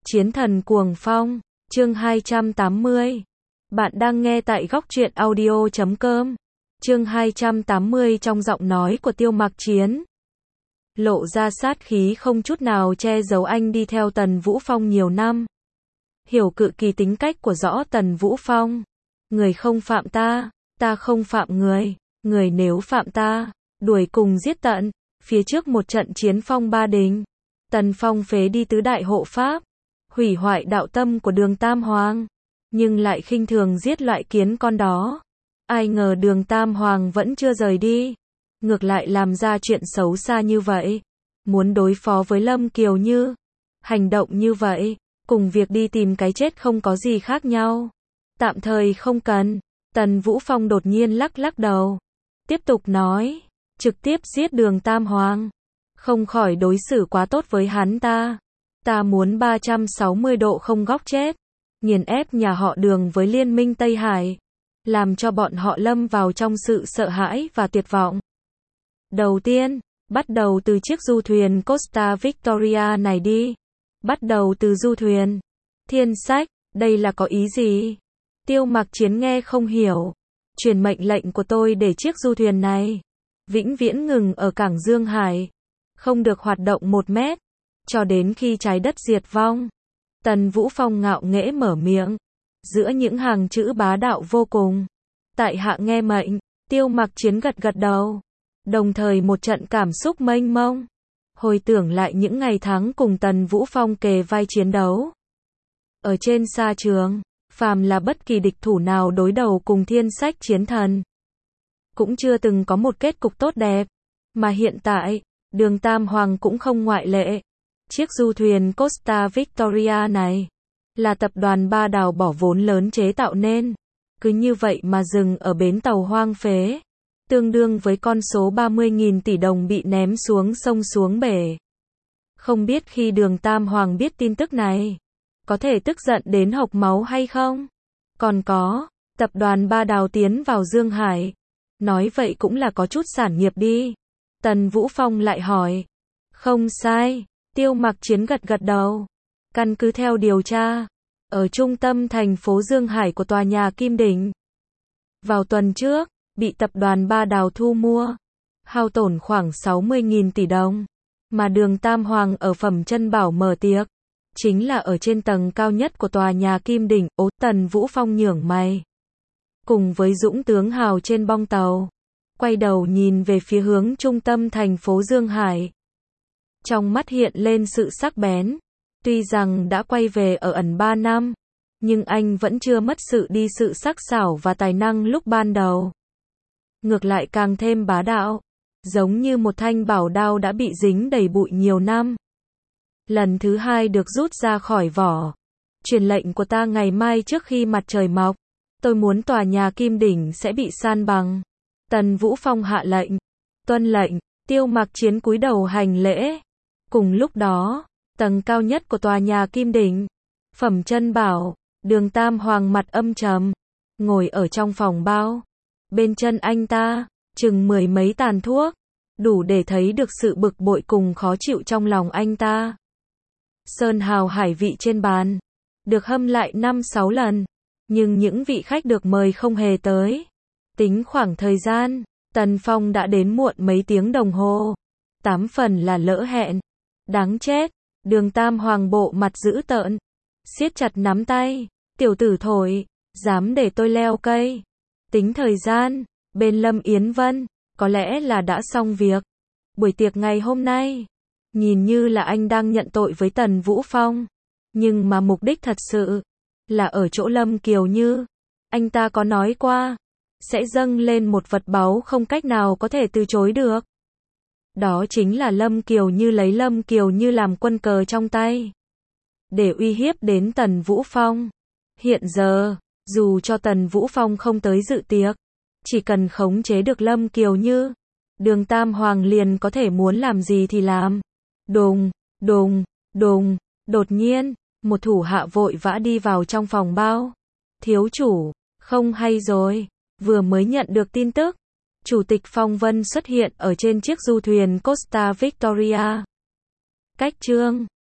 Chiến thần cuồng phong, chương 280. Bạn đang nghe tại góc truyện audio.com. Chương 280 trong giọng nói của Tiêu Mặc Chiến. Lộ ra sát khí không chút nào che giấu, anh đi theo Tần Vũ Phong nhiều năm. Hiểu cực kỳ tính cách của rõ Tần Vũ Phong. Người không phạm ta, ta không phạm người. Người nếu phạm ta, đuổi cùng giết tận. Phía trước một trận chiến phong ba đình, Tần Phong phế đi tứ đại hộ pháp, hủy hoại đạo tâm của Đường Tam Hoàng, nhưng lại khinh thường giết loại kiến con đó. Ai ngờ Đường Tam Hoàng vẫn chưa rời đi, ngược lại làm ra chuyện xấu xa như vậy, muốn đối phó với Lâm Kiều Như. Hành động như vậy, cùng việc đi tìm cái chết không có gì khác nhau. Tạm thời không cần. Tần Vũ Phong đột nhiên lắc lắc đầu, tiếp tục nói, trực tiếp giết Đường Tam Hoàng, không khỏi đối xử quá tốt với hắn ta. Ta muốn 360 độ không góc chết, nghiền ép nhà họ Đường với Liên minh Tây Hải, làm cho bọn họ lâm vào trong sự sợ hãi và tuyệt vọng. Đầu tiên, bắt đầu từ chiếc du thuyền Costa Victoria này đi. Bắt đầu từ du thuyền. Thiên Sách, đây là có ý gì? Tiêu Mặc Chiến nghe không hiểu. Truyền mệnh lệnh của tôi để chiếc du thuyền này vĩnh viễn ngừng ở cảng Dương Hải, không được hoạt động 1 mét, cho đến khi trái đất diệt vong. Tần Vũ Phong ngạo nghễ mở miệng, giữa những hàng chữ bá đạo vô cùng. Tại hạ nghe mệnh. Tiêu Mặc Chiến gật gật đầu, đồng thời một trận cảm xúc mênh mông. Hồi tưởng lại những ngày tháng cùng Tần Vũ Phong kề vai chiến đấu. Ở trên sa trường, phàm là bất kỳ địch thủ nào đối đầu cùng Thiên Sách chiến thần, cũng chưa từng có một kết cục tốt đẹp. Mà hiện tại, Đường Tam Hoàng cũng không ngoại lệ. Chiếc du thuyền Costa Victoria này là tập đoàn Ba Đào bỏ vốn lớn chế tạo nên, cứ như vậy mà dừng ở bến tàu hoang phế, tương đương với con số 30.000 tỷ đồng bị ném xuống sông xuống bể. Không biết khi Đường Tam Hoàng biết tin tức này, có thể tức giận đến hộc máu hay không? Còn có, tập đoàn Ba Đào tiến vào Dương Hải, nói vậy cũng là có chút sản nghiệp đi. Tần Vũ Phong lại hỏi. Không sai. Tiêu Mặc Chiến gật gật đầu. Căn cứ theo điều tra, ở trung tâm thành phố Dương Hải của tòa nhà Kim Đỉnh, vào tuần trước, bị tập đoàn Ba Đào thu mua, hao tổn khoảng 60.000 tỷ đồng. Mà Đường Tam Hoàng ở Phẩm Chân Bảo mở tiệc, chính là ở trên tầng cao nhất của tòa nhà Kim Đỉnh. Tần Vũ Phong nhướng mày, cùng với Dũng tướng Hào trên bong tàu, quay đầu nhìn về phía hướng trung tâm thành phố Dương Hải. Trong mắt hiện lên sự sắc bén. Tuy rằng đã quay về ở ẩn 3 năm, nhưng anh vẫn chưa mất sự sắc sảo và tài năng lúc ban đầu. Ngược lại càng thêm bá đạo, giống như một thanh bảo đao đã bị dính đầy bụi nhiều năm, lần thứ 2 được rút ra khỏi vỏ. Truyền lệnh của ta ngày mai trước khi mặt trời mọc, tôi muốn tòa nhà Kim Đỉnh sẽ bị san bằng. Tần Vũ Phong hạ lệnh. Tuân lệnh. Tiêu Mặc Chiến cúi đầu hành lễ. Cùng lúc đó, tầng cao nhất của tòa nhà Kim Đỉnh, Phẩm Chân Bảo, Đường Tam Hoàng mặt âm trầm, ngồi ở trong phòng bao. Bên chân anh ta, chừng 10 mấy tàn thuốc, đủ để thấy được sự bực bội cùng khó chịu trong lòng anh ta. Sơn hào hải vị trên bàn, được hâm lại 5-6 lần, nhưng những vị khách được mời không hề tới. Tính khoảng thời gian, Tần Phong đã đến muộn mấy tiếng đồng hồ. 8 phần là lỡ hẹn. Đáng chết. Đường Tam Hoàng bộ mặt dữ tợn, siết chặt nắm tay. Tiểu tử thổi, dám để tôi leo cây. Tính thời gian, bên Lâm Yến Vân, có lẽ là đã xong việc. Buổi tiệc ngày hôm nay, nhìn như là anh đang nhận tội với Tần Vũ Phong, nhưng mà mục đích thật sự là ở chỗ Lâm Kiều Như. Anh ta có nói qua, sẽ dâng lên một vật báu không cách nào có thể từ chối được. Đó chính là Lâm Kiều Như, lấy Lâm Kiều Như làm quân cờ trong tay, để uy hiếp đến Tần Vũ Phong. Hiện giờ, dù cho Tần Vũ Phong không tới dự tiệc, chỉ cần khống chế được Lâm Kiều Như, Đường Tam Hoàng liền có thể muốn làm gì thì làm. Đùng, đùng, đùng. Đột nhiên, một thủ hạ vội vã đi vào trong phòng bao. Thiếu chủ, không hay rồi. Vừa mới nhận được tin tức, Chủ tịch Phong Vân xuất hiện ở trên chiếc du thuyền Costa Victoria. Cách chương